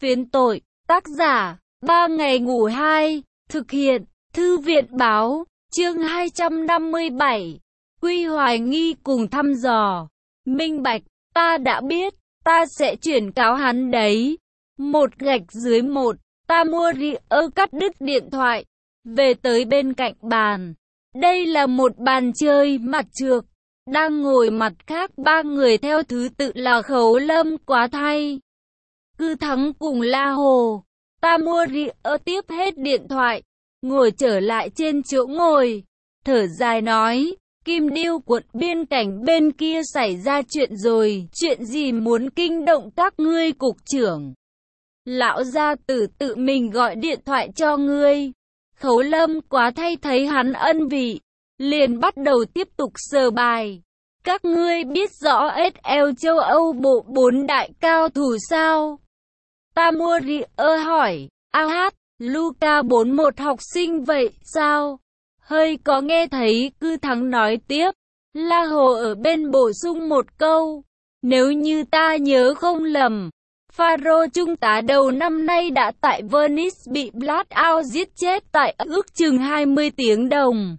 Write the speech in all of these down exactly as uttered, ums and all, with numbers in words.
Phiến tội, tác giả, ba ngày ngủ hai, thực hiện, thư viện báo, chương hai trăm năm mươi bảy, Quy hoài nghi cùng thăm dò, minh bạch, ta đã biết, ta sẽ chuyển cáo hắn đấy. Một gạch dưới một, ta mua ri ơ cắt đứt điện thoại, về tới bên cạnh bàn. Đây là một bàn chơi mặt trược, đang ngồi mặt khác ba người theo thứ tự là Khấu Lâm, Quá Thay, Cư Thắng cùng La Hồ. Ta mua ri ơ tiếp hết điện thoại, ngồi trở lại trên chỗ ngồi, thở dài nói, Kim Điêu quận biên cảnh bên kia xảy ra chuyện rồi, chuyện gì muốn kinh động các ngươi cục trưởng? Lão gia tử tự mình gọi điện thoại cho ngươi. Khấu Lâm, Quá Thay thấy hắn ân vị, liền bắt đầu tiếp tục sờ bài. Các ngươi biết rõ ét lờ châu Âu bộ bốn đại cao thủ sao? Ta mua ri ơ hỏi, a hát, Luca bốn một học sinh vậy sao? Hơi có nghe thấy, Cư Thắng nói tiếp. La Hồ ở bên bổ sung một câu, nếu như ta nhớ không lầm, Pharaoh trung tá đầu năm nay đã tại Venice bị Blackout giết chết tại ước chừng hai mươi tiếng đồng.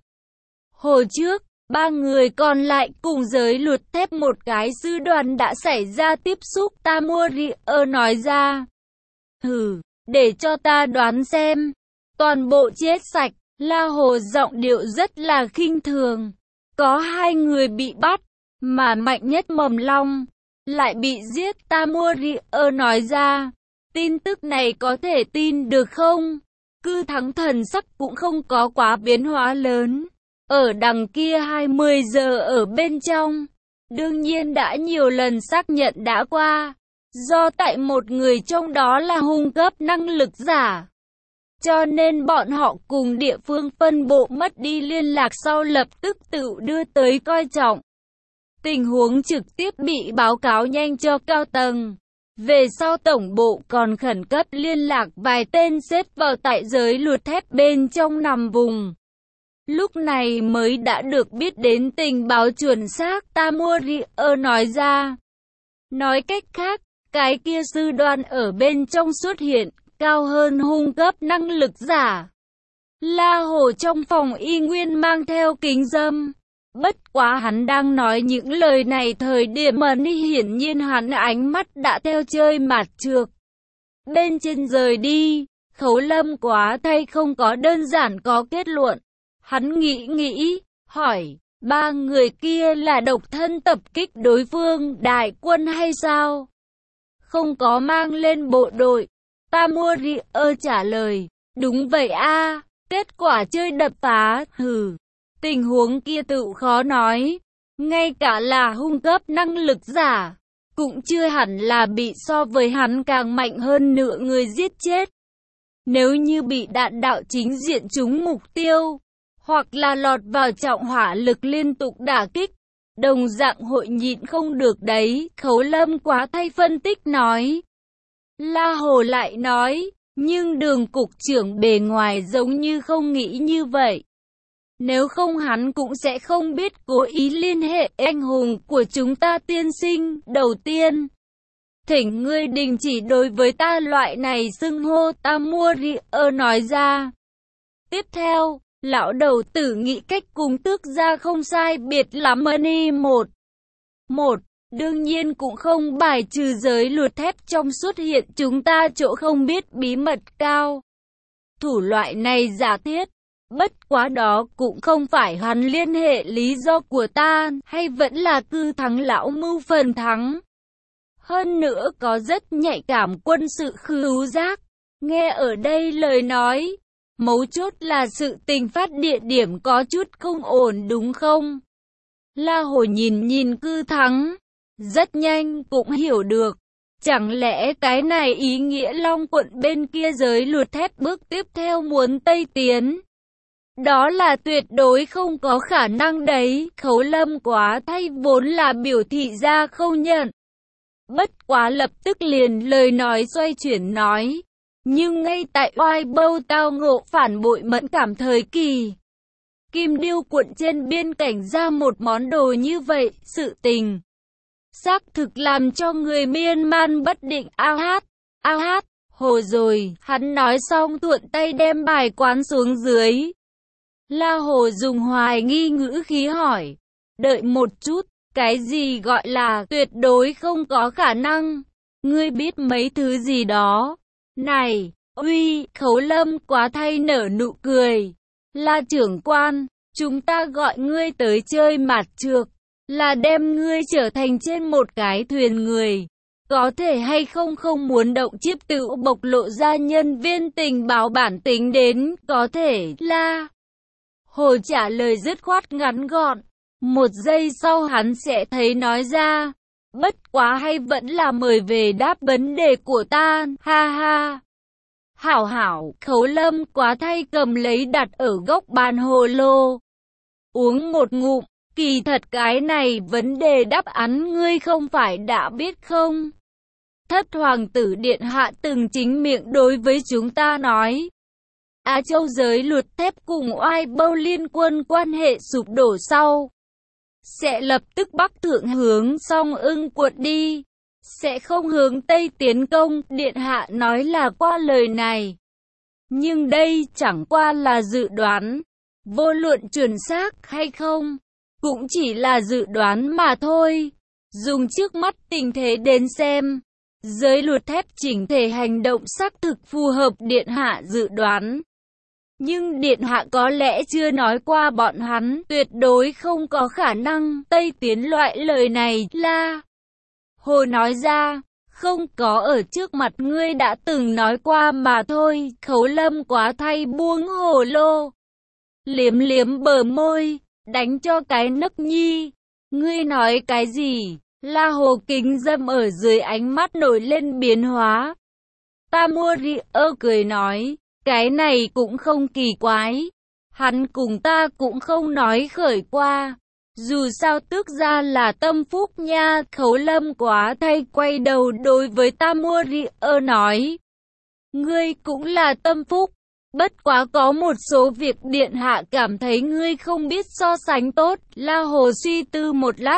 Hồi trước, ba người còn lại cùng giới luật thép một cái sư đoàn đã xảy ra tiếp xúc. Ta mua ri ơ nói ra. Hừ, để cho ta đoán xem. Toàn bộ chết sạch. La Hồ giọng điệu rất là khinh thường. Có hai người bị bắt, mà mạnh nhất Mầm Long lại bị giết. Ta mua ri ơ nói ra. Tin tức này có thể tin được không? Cư Thắng thần sắc cũng không có quá biến hóa lớn. Ở đằng kia hai mươi giờ ở bên trong, đương nhiên đã nhiều lần xác nhận đã qua, do tại một người trong đó là hung cấp năng lực giả. Cho nên bọn họ cùng địa phương phân bộ mất đi liên lạc sau lập tức tự đưa tới coi trọng. Tình huống trực tiếp bị báo cáo nhanh cho cao tầng. Về sau tổng bộ còn khẩn cấp liên lạc vài tên xếp vào tại giới luật thép bên trong nằm vùng. Lúc này mới đã được biết đến tình báo chuẩn xác. Ta mua ri ơ nói ra. Nói cách khác, cái kia sư đoàn ở bên trong xuất hiện, cao hơn hung cấp năng lực giả. La Hồ trong phòng y nguyên mang theo kính râm. Bất quá hắn đang nói những lời này thời điểm mà ni hiển nhiên hắn ánh mắt đã theo chơi mặt trược. Bên trên rời đi, Khấu Lâm Quá Thay không có đơn giản có kết luận. Hắn nghĩ nghĩ, hỏi, ba người kia là độc thân tập kích đối phương đại quân hay sao? Không có mang lên bộ đội. Ta mua ri ơ trả lời, đúng vậy a, kết quả chơi đập phá, hừ. Tình huống kia tự khó nói, ngay cả là hung cấp năng lực giả, cũng chưa hẳn là bị so với hắn càng mạnh hơn nửa người giết chết. Nếu như bị đạn đạo chính diện trúng mục tiêu, hoặc là lọt vào trọng hỏa lực liên tục đả kích, đồng dạng hội nhịn không được đấy. Khấu Lâm Quá Thay phân tích nói. La Hồ lại nói, nhưng Đường cục trưởng bề ngoài giống như không nghĩ như vậy. Nếu không hắn cũng sẽ không biết cố ý liên hệ anh hùng của chúng ta tiên sinh. Đầu tiên, thỉnh ngươi đình chỉ đối với ta loại này xưng hô. Ta mua ri ơ nói ra. Tiếp theo, lão đầu tử nghĩ cách cùng Tước gia không sai biệt lắm ni một. Một, đương nhiên cũng không bài trừ giới luật thép trong xuất hiện chúng ta chỗ không biết bí mật cao. Thủ loại này giả thiết, bất quá đó cũng không phải hắn liên hệ lý do của ta, hay vẫn là Cư Thắng lão mưu phần thắng. Hơn nữa có rất nhạy cảm quân sự khứu giác. Nghe ở đây lời nói, mấu chốt là sự tình phát địa điểm có chút không ổn đúng không? La Hồ nhìn nhìn Cư Thắng, rất nhanh cũng hiểu được. Chẳng lẽ cái này ý nghĩa Long quận bên kia giới luật thép bước tiếp theo muốn Tây tiến? Đó là tuyệt đối không có khả năng đấy. Khấu Lâm Quá Thay vốn là biểu thị ra không nhận. Bất quá lập tức liền lời nói xoay chuyển nói. Nhưng ngay tại oai bâu tao ngộ phản bội mẫn cảm thời kỳ, Kim Điêu quận trên biên cảnh ra một món đồ như vậy, sự tình xác thực làm cho người miên man bất định. A hát, a hát, Hồ rồi, hắn nói xong thuận tay đem bài quán xuống dưới. La Hồ dùng hoài nghi ngữ khí hỏi, đợi một chút, cái gì gọi là tuyệt đối không có khả năng? Ngươi biết mấy thứ gì đó? Này, uy, Khấu Lâm quá thay nở nụ cười. La trưởng quan, chúng ta gọi ngươi tới chơi mạt trược, là đem ngươi trở thành trên một cái thuyền người. Có thể hay không không muốn động chiếc tự bộc lộ ra nhân viên tình báo bản tính đến, có thể, La Hồ trả lời dứt khoát ngắn gọn. Một giây sau hắn sẽ thấy nói ra, bất quá hay vẫn là mời về đáp vấn đề của ta, ha ha. Hảo hảo, Khấu Lâm quá thay cầm lấy đặt ở góc bàn hồ lô. Uống một ngụm, kỳ thật cái này vấn đề đáp án ngươi không phải đã biết không? Thất hoàng tử điện hạ từng chính miệng đối với chúng ta nói. Á Châu giới luật thép cùng oai bâu liên quân quan hệ sụp đổ sau. Sẽ lập tức bắc thượng hướng Song Ưng quận đi. Sẽ không hướng Tây tiến công, điện hạ nói là qua lời này. Nhưng đây chẳng qua là dự đoán. Vô luận chuẩn xác hay không, cũng chỉ là dự đoán mà thôi. Dùng trước mắt tình thế đến xem. Giới luật thép chỉnh thể hành động xác thực phù hợp điện hạ dự đoán. Nhưng điện hạ có lẽ chưa nói qua bọn hắn, tuyệt đối không có khả năng Tây tiến loại lời này, La Hồ nói ra, không có ở trước mặt ngươi đã từng nói qua mà thôi. Khấu Lâm quá thay buông hồ lô, liếm liếm bờ môi, đánh cho cái nấc nhi. Ngươi nói cái gì? La Hồ kính dâm ở dưới ánh mắt nổi lên biến hóa. Tamori ơ cười nói, cái này cũng không kỳ quái. Hắn cùng ta cũng không nói khởi qua. Dù sao tước ra là tâm phúc nha. Khấu Lâm quá thay quay đầu đối với Tamori ơ nói. Ngươi cũng là tâm phúc. Bất quá có một số việc điện hạ cảm thấy ngươi không biết so sánh tốt. La Hồ suy tư một lát.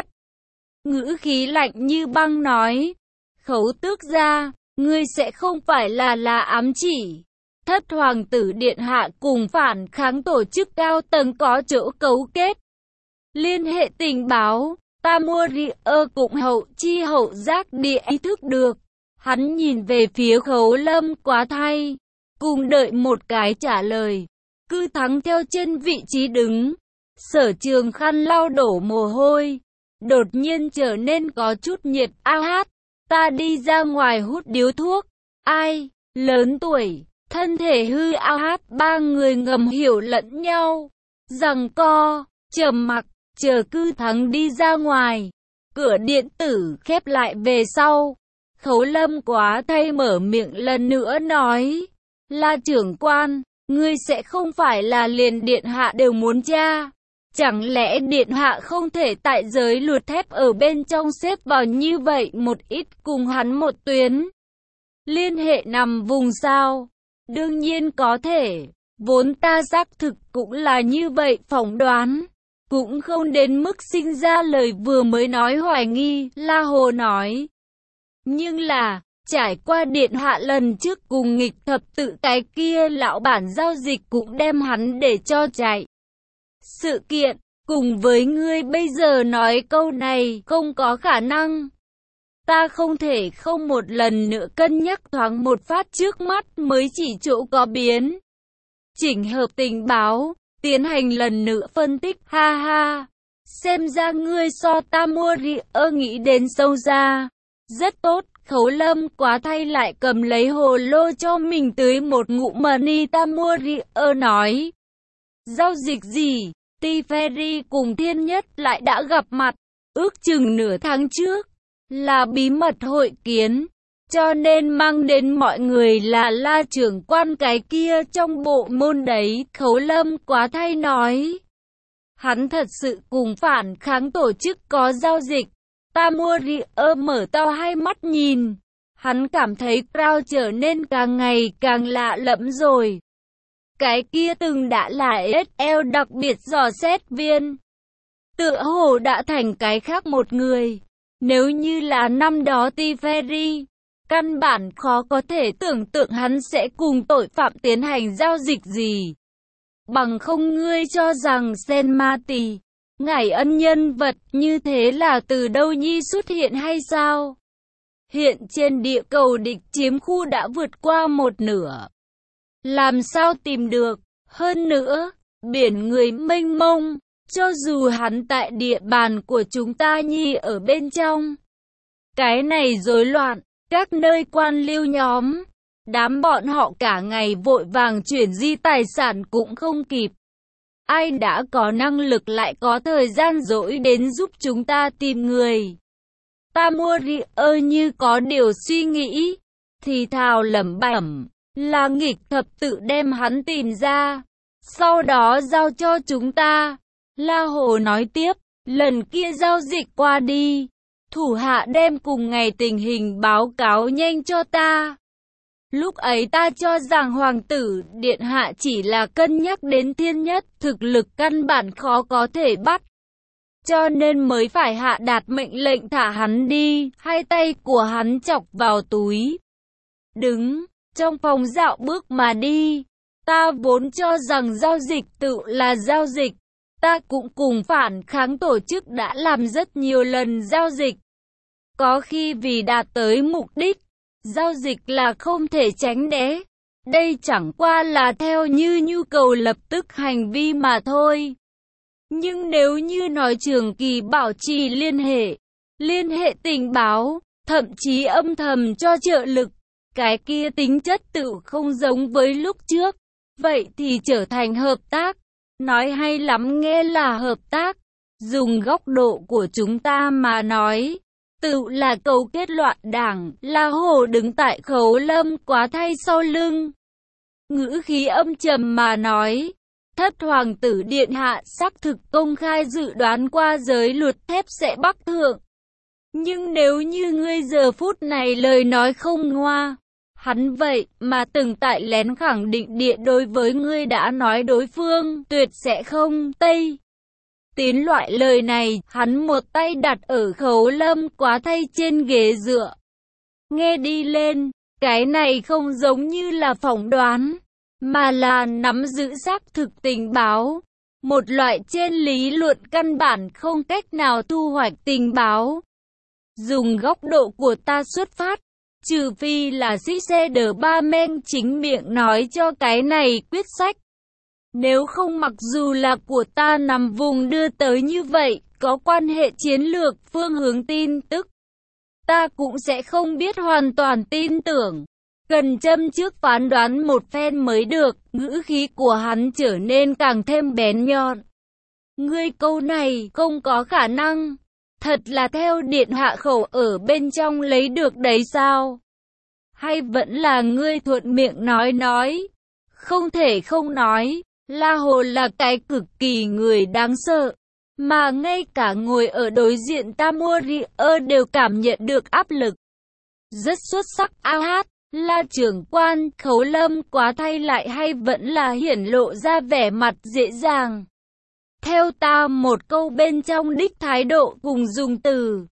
Ngữ khí lạnh như băng nói. Khấu tước ra, ngươi sẽ không phải là là ám chỉ. Thất hoàng tử điện hạ cùng phản kháng tổ chức cao tầng có chỗ cấu kết. Liên hệ tình báo, Tamori ơ cũng hậu chi hậu giác địa ý thức được. Hắn nhìn về phía Khấu Lâm quá thay, cùng đợi một cái trả lời. Cứ thắng theo trên vị trí đứng. Sở Trường khăn lau đổ mồ hôi. Đột nhiên trở nên có chút nhiệt. A hát, ta đi ra ngoài hút điếu thuốc. Ai, lớn tuổi, thân thể hư. A hát, ba người ngầm hiểu lẫn nhau. Giằng co, trầm mặc, chờ Cư Thắng đi ra ngoài. Cửa điện tử khép lại về sau. Khấu Lâm quá thay mở miệng lần nữa nói. La trưởng quan, ngươi sẽ không phải là liền điện hạ đều muốn tra. Chẳng lẽ điện hạ không thể tại giới luật thép ở bên trong xếp vào như vậy một ít cùng hắn một tuyến? Liên hệ nằm vùng sao? Đương nhiên có thể. Vốn ta xác thực cũng là như vậy phỏng đoán. Cũng không đến mức sinh ra lời vừa mới nói hoài nghi, La Hồ nói. Nhưng là, trải qua điện hạ lần trước cùng nghịch thập tự cái kia lão bản giao dịch cũng đem hắn để cho chạy. Sự kiện, cùng với ngươi bây giờ nói câu này không có khả năng. Ta không thể không một lần nữa cân nhắc thoáng một phát trước mắt mới chỉ chỗ có biến. Chỉnh hợp tình báo, tiến hành lần nữa phân tích, ha ha. Xem ra ngươi so Tamori ơ nghĩ đến sâu ra. Rất tốt, Khấu Lâm quá thay lại cầm lấy hồ lô cho mình tưới một ngụm mani. Tamori ơ nói. Giao dịch gì? Tiferi cùng Thiên Nhất lại đã gặp mặt, ước chừng nửa tháng trước, là bí mật hội kiến, cho nên mang đến mọi người là La trưởng quan cái kia trong bộ môn đấy. Khấu Lâm quá thay nói. Hắn thật sự cùng phản kháng tổ chức có giao dịch. Tamori ơ mở to hai mắt nhìn, hắn cảm thấy Crown trở nên càng ngày càng lạ lẫm rồi. Cái kia từng đã là ét lờ đặc biệt dò xét viên, tựa hồ đã thành cái khác một người. Nếu như là năm đó Tiferi, Căn bản khó có thể tưởng tượng hắn sẽ cùng tội phạm tiến hành giao dịch gì. Bằng không ngươi cho rằng Senmati, ngải ân nhân vật như thế là từ đâu nhi xuất hiện hay sao? Hiện trên địa cầu địch chiếm khu đã vượt qua một nửa. Làm sao tìm được? Hơn nữa, biển người mênh mông, cho dù hắn tại địa bàn của chúng ta nhi ở bên trong. Cái này rối loạn, các nơi quan liêu nhóm, đám bọn họ cả ngày vội vàng chuyển di tài sản cũng không kịp. Ai đã có năng lực lại có thời gian rỗi đến giúp chúng ta tìm người? Tamori như có điều suy nghĩ, thì thào lẩm bẩm, là nghịch thập tự đem hắn tìm ra, sau đó giao cho chúng ta. La Hồ nói tiếp, lần kia giao dịch qua đi, thủ hạ đem cùng ngày tình hình báo cáo nhanh cho ta. Lúc ấy ta cho rằng hoàng tử điện hạ chỉ là cân nhắc đến thiên nhất, thực lực căn bản khó có thể bắt. Cho nên mới phải hạ đạt mệnh lệnh thả hắn đi, hai tay của hắn chọc vào túi. Đứng, trong phòng dạo bước mà đi. Ta vốn cho rằng giao dịch tự là giao dịch. Ta cũng cùng phản kháng tổ chức đã làm rất nhiều lần giao dịch. Có khi vì đạt tới mục đích, giao dịch là không thể tránh né. Đây chẳng qua là theo như nhu cầu lập tức hành vi mà thôi. Nhưng nếu như nói trường kỳ bảo trì liên hệ, liên hệ tình báo, thậm chí âm thầm cho trợ lực, cái kia tính chất tự không giống với lúc trước, vậy thì trở thành hợp tác. Nói hay lắm nghe là hợp tác, dùng góc độ của chúng ta mà nói, tự là cấu kết loạn đảng. La Hồ đứng tại Khấu Lâm Quá Thay sau lưng, ngữ khí âm trầm mà nói, thất hoàng tử điện hạ xác thực công khai dự đoán qua giới luật thép sẽ bắc thượng. Nhưng nếu như ngươi giờ phút này lời nói không ngoa, hắn vậy mà từng tại lén khẳng định địa đối với ngươi đã nói đối phương tuyệt sẽ không tây tiến loại lời này. Hắn một tay đặt ở Khấu Lâm Quá Thay trên ghế dựa. Nghe đi lên, cái này không giống như là phỏng đoán, mà là nắm giữ xác thực tình báo. Một loại trên lý luận căn bản không cách nào thu hoạch tình báo. Dùng góc độ của ta xuất phát, trừ phi là sĩ xe đờ ba men chính miệng nói cho cái này quyết sách. Nếu không mặc dù là của ta nằm vùng đưa tới như vậy, có quan hệ chiến lược, phương hướng tin tức, ta cũng sẽ không biết hoàn toàn tin tưởng. Cần châm trước phán đoán một phen mới được. Ngữ khí của hắn trở nên càng thêm bén nhọn. Ngươi câu này không có khả năng. Thật là theo điện hạ khẩu ở bên trong lấy được đấy sao? Hay vẫn là ngươi thuận miệng nói nói? Không thể không nói, La Hồ là cái cực kỳ người đáng sợ. Mà ngay cả ngồi ở đối diện Tamori đều cảm nhận được áp lực. Rất xuất sắc. A hát, La trưởng quan, Khấu Lâm Quá Thay lại hay vẫn là hiển lộ ra vẻ mặt dễ dàng. Theo ta một câu bên trong đích thái độ cùng dùng từ,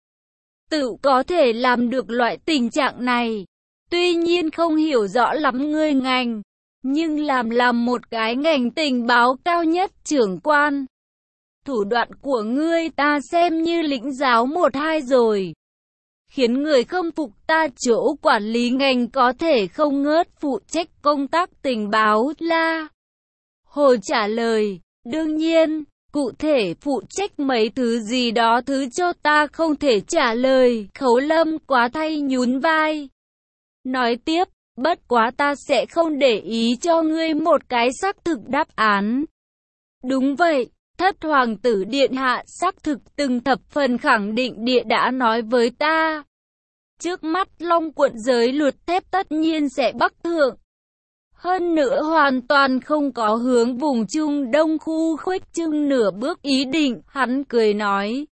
tự có thể làm được loại tình trạng này. Tuy nhiên không hiểu rõ lắm ngươi ngành, nhưng làm làm một cái ngành tình báo cao nhất trưởng quan. Thủ đoạn của ngươi ta xem như lĩnh giáo một hai rồi. Khiến người không phục ta chỗ quản lý ngành có thể không ngớt phụ trách công tác tình báo. La Hồ trả lời, đương nhiên, cụ thể phụ trách mấy thứ gì đó thứ cho ta không thể trả lời. Khấu Lâm Quá Thay nhún vai. Nói tiếp, bất quá ta sẽ không để ý cho ngươi một cái xác thực đáp án. Đúng vậy, thất hoàng tử điện hạ xác thực từng thập phần khẳng định địa đã nói với ta. Trước mắt Long quận giới luật thép tất nhiên sẽ bắc thượng. Hơn nữa hoàn toàn không có hướng vùng Trung Đông khu khuếch trương nửa bước ý định. Hắn cười nói.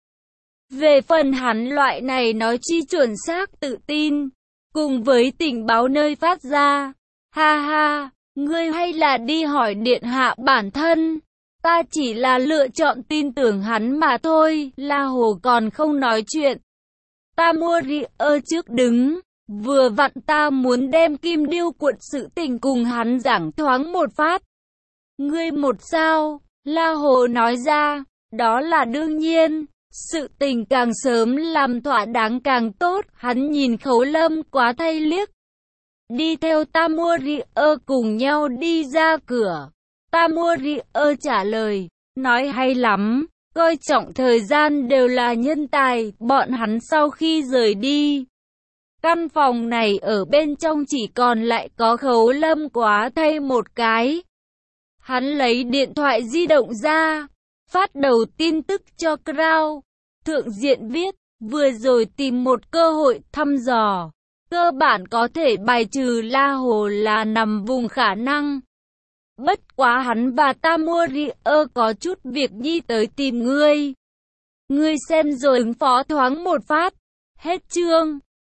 Về phần hắn loại này nói chi chuẩn xác tự tin, cùng với tình báo nơi phát ra. Ha ha, ngươi hay là đi hỏi điện hạ bản thân. Ta chỉ là lựa chọn tin tưởng hắn mà thôi. La Hồ còn không nói chuyện. Tamori trước đứng, Vừa vặn ta muốn đem kim điêu cuộn sự tình cùng hắn giảng thoáng một phát. Ngươi một sao? La Hồ nói ra, đó là đương nhiên. Sự tình càng sớm làm thỏa đáng càng tốt. Hắn nhìn Khấu Lâm quá thay liếc. Đi theo Tamurier cùng nhau đi ra cửa. Tamurier trả lời, nói hay lắm, coi trọng thời gian đều là nhân tài. Bọn hắn sau khi rời đi, căn phòng này ở bên trong chỉ còn lại có Khấu Lâm quá thay một cái. Hắn lấy điện thoại di động ra, phát đầu tin tức cho Crown. Thượng diện viết, vừa rồi tìm một cơ hội thăm dò. Cơ bản có thể bài trừ La Hồ là nằm vùng khả năng. Bất quá hắn và Tamurier có chút việc nhi tới tìm ngươi. Ngươi xem rồi ứng phó thoáng một phát. Hết chương.